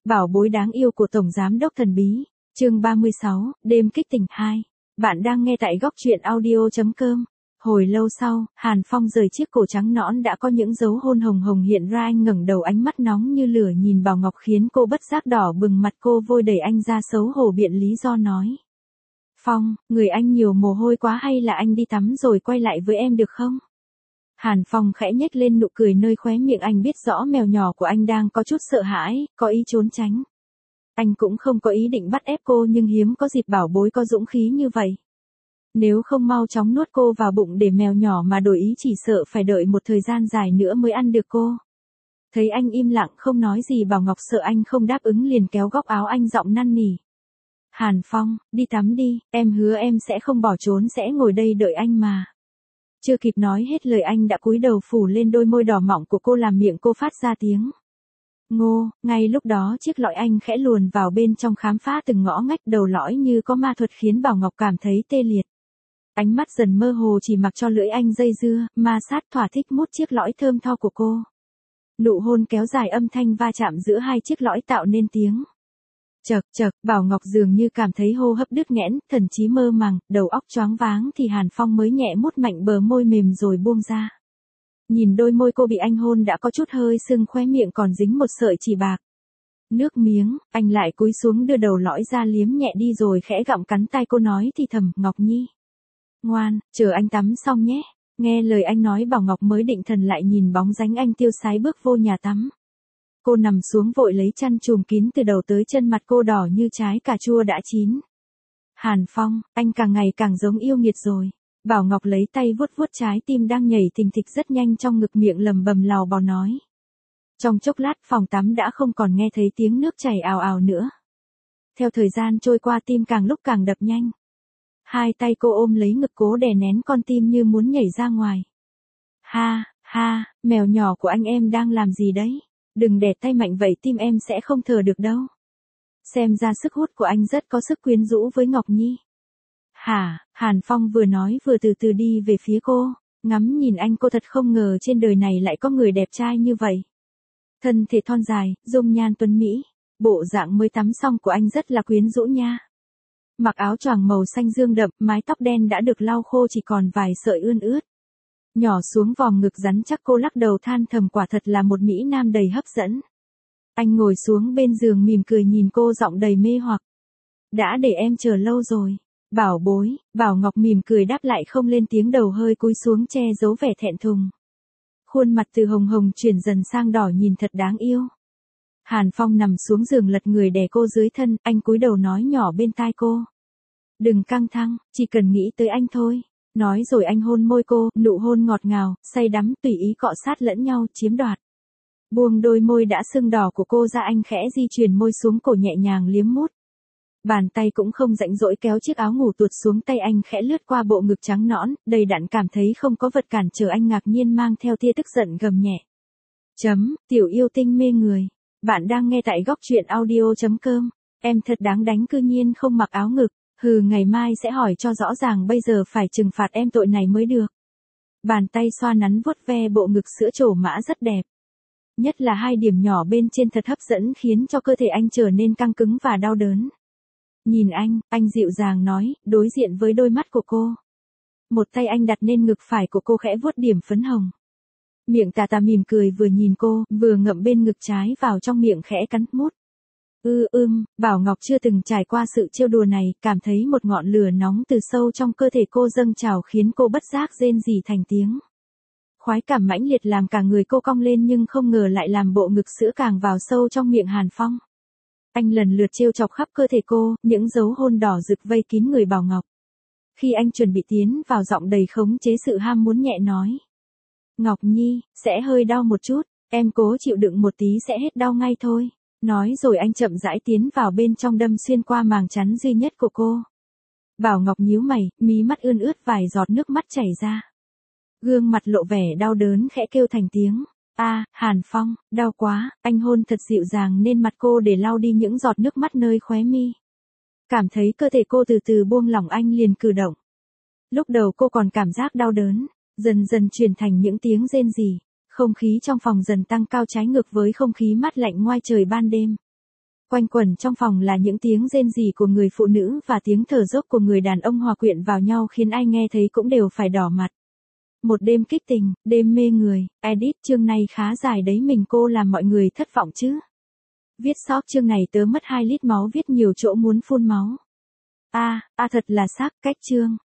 Bảo bối đáng yêu của Tổng Giám đốc thần bí. Chương 36, đêm kích tỉnh 2. Bạn đang nghe tại góc truyện audio.com. Hồi lâu sau, Hàn Phong rời chiếc cổ trắng nõn đã có những dấu hôn hồng hồng hiện ra, anh ngẩng đầu, ánh mắt nóng như lửa nhìn Bảo Ngọc khiến cô bất giác đỏ bừng mặt, cô vội đẩy anh ra xấu hổ biện lý do nói. Phong, người anh nhiều mồ hôi quá, hay là anh đi tắm rồi quay lại với em được không? Hàn Phong khẽ nhếch lên nụ cười nơi khóe miệng, anh biết rõ mèo nhỏ của anh đang có chút sợ hãi, có ý trốn tránh. Anh cũng không có ý định bắt ép cô, nhưng hiếm có dịp bảo bối có dũng khí như vậy. Nếu không mau chóng nuốt cô vào bụng để mèo nhỏ mà đổi ý, chỉ sợ phải đợi một thời gian dài nữa mới ăn được cô. Thấy anh im lặng không nói gì, Bảo Ngọc sợ anh không đáp ứng liền kéo góc áo anh, giọng năn nỉ. Hàn Phong, đi tắm đi, em hứa em sẽ không bỏ trốn, sẽ ngồi đây đợi anh mà. Chưa kịp nói hết lời anh đã cúi đầu phủ lên đôi môi đỏ mọng của cô, làm miệng cô phát ra tiếng ngô. Ngay lúc đó chiếc lõi anh khẽ luồn vào bên trong, khám phá từng ngõ ngách, đầu lõi như có ma thuật khiến Bảo Ngọc cảm thấy tê liệt. Ánh mắt dần mơ hồ, chỉ mặc cho lưỡi anh dây dưa, ma sát, thỏa thích mút chiếc lõi thơm tho của cô. Nụ hôn kéo dài, âm thanh va chạm giữa hai chiếc lõi tạo nên tiếng chậc chậc. Bảo Ngọc dường như cảm thấy hô hấp đứt nghẽn, thần trí mơ màng, đầu óc choáng váng, thì Hàn Phong mới nhẹ mút mạnh bờ môi mềm rồi buông ra. Nhìn đôi môi cô bị anh hôn đã có chút hơi sưng, khóe miệng còn dính một sợi chỉ bạc nước miếng, anh lại cúi xuống đưa đầu lõi ra liếm nhẹ đi rồi khẽ gặm cắn tai cô, nói thì thầm, Ngọc Nhi, ngoan, chờ anh tắm xong nhé. Nghe lời anh nói, Bảo Ngọc mới định thần lại, nhìn bóng dáng anh tiêu sái bước vô nhà tắm. Cô nằm xuống vội lấy chăn trùm kín từ đầu tới chân, mặt cô đỏ như trái cà chua đã chín. Hàn Phong, anh càng ngày càng giống yêu nghiệt rồi. Bảo Ngọc lấy tay vuốt vuốt trái tim đang nhảy thình thịch rất nhanh trong ngực, miệng lầm bầm lào bào nói. Trong chốc lát phòng tắm đã không còn nghe thấy tiếng nước chảy ào ào nữa. Theo thời gian trôi qua, tim càng lúc càng đập nhanh. Hai tay cô ôm lấy ngực, cố đè nén con tim như muốn nhảy ra ngoài. Ha, ha, mèo nhỏ của anh, em đang làm gì đấy? Đừng đè tay mạnh vậy, tim em sẽ không thở được đâu. Xem ra sức hút của anh rất có sức quyến rũ với Ngọc Nhi. Hả? Hàn Phong vừa nói vừa từ từ đi về phía cô, ngắm nhìn anh, cô thật không ngờ trên đời này lại có người đẹp trai như vậy. Thân thể thon dài, dung nhan tuấn mỹ, bộ dạng mới tắm xong của anh rất là quyến rũ nha. Mặc áo choàng màu xanh dương đậm, mái tóc đen đã được lau khô, chỉ còn vài sợi ươn ướt nhỏ xuống vòng ngực rắn chắc, cô lắc đầu than thầm, quả thật là một mỹ nam đầy hấp dẫn. Anh ngồi xuống bên giường mỉm cười nhìn cô, giọng đầy mê hoặc. Đã để em chờ lâu rồi. Bảo bối. Bảo Ngọc mỉm cười đáp lại, không lên tiếng, đầu hơi cúi xuống che giấu vẻ thẹn thùng. Khuôn mặt từ hồng hồng chuyển dần sang đỏ, nhìn thật đáng yêu. Hàn Phong nằm xuống giường lật người đè cô dưới thân, anh cúi đầu nói nhỏ bên tai cô. Đừng căng thẳng, chỉ cần nghĩ tới anh thôi. Nói rồi anh hôn môi cô, nụ hôn ngọt ngào, say đắm, tùy ý cọ sát lẫn nhau, chiếm đoạt. Buông đôi môi đã sưng đỏ của cô ra, anh khẽ di chuyển môi xuống cổ, nhẹ nhàng liếm mút. Bàn tay cũng không rãnh rỗi kéo chiếc áo ngủ tuột xuống tay anh, khẽ lướt qua bộ ngực trắng nõn, đầy đặn, cảm thấy không có vật cản trở, anh ngạc nhiên mang theo tia tức giận gầm nhẹ. Tiểu yêu tinh mê người. Bạn đang nghe tại góc truyện audio.com. Em thật đáng đánh, cư nhiên không mặc áo ngực. Hừ, ngày mai sẽ hỏi cho rõ ràng, bây giờ phải trừng phạt em tội này mới được. Bàn tay xoa nắn vuốt ve bộ ngực sữa trổ mã rất đẹp. Nhất là hai điểm nhỏ bên trên thật hấp dẫn, khiến cho cơ thể anh trở nên căng cứng và đau đớn. Nhìn anh dịu dàng nói, đối diện với đôi mắt của cô. Một tay anh đặt lên ngực phải của cô, khẽ vuốt điểm phấn hồng. Miệng tà tà mỉm cười, vừa nhìn cô, vừa ngậm bên ngực trái vào trong miệng khẽ cắn mút. Bảo Ngọc chưa từng trải qua sự trêu đùa này, cảm thấy một ngọn lửa nóng từ sâu trong cơ thể cô dâng trào, khiến cô bất giác rên rỉ thành tiếng. Khoái cảm mãnh liệt làm cả người cô cong lên, nhưng không ngờ lại làm bộ ngực sữa càng vào sâu trong miệng Hàn Phong. Anh lần lượt trêu chọc khắp cơ thể cô, những dấu hôn đỏ rực vây kín người Bảo Ngọc. Khi anh chuẩn bị tiến vào, giọng đầy khống chế sự ham muốn nhẹ nói. Ngọc Nhi, sẽ hơi đau một chút, em cố chịu đựng một tí sẽ hết đau ngay thôi. Nói rồi anh chậm rãi tiến vào bên trong, đâm xuyên qua màng chắn duy nhất của cô. Bảo Ngọc nhíu mày, mí mắt ươn ướt, vài giọt nước mắt chảy ra. Gương mặt lộ vẻ đau đớn, khẽ kêu thành tiếng. Hàn Phong, đau quá. Anh hôn thật dịu dàng lên mặt cô để lau đi những giọt nước mắt nơi khóe mi. Cảm thấy cơ thể cô từ từ buông lỏng, anh liền cử động. Lúc đầu cô còn cảm giác đau đớn, dần dần chuyển thành những tiếng rên rỉ. Không khí trong phòng dần tăng cao, trái ngược với không khí mát lạnh ngoài trời ban đêm. Quanh quẩn trong phòng là những tiếng rên rỉ của người phụ nữ và tiếng thở dốc của người đàn ông hòa quyện vào nhau khiến ai nghe thấy cũng đều phải đỏ mặt. Một đêm kích tình, đêm mê người, edit chương này khá dài đấy mình cô làm mọi người thất vọng chứ. Viết sót chương này tớ mất 2 lít máu viết nhiều chỗ muốn phun máu. Thật là xác cách chương.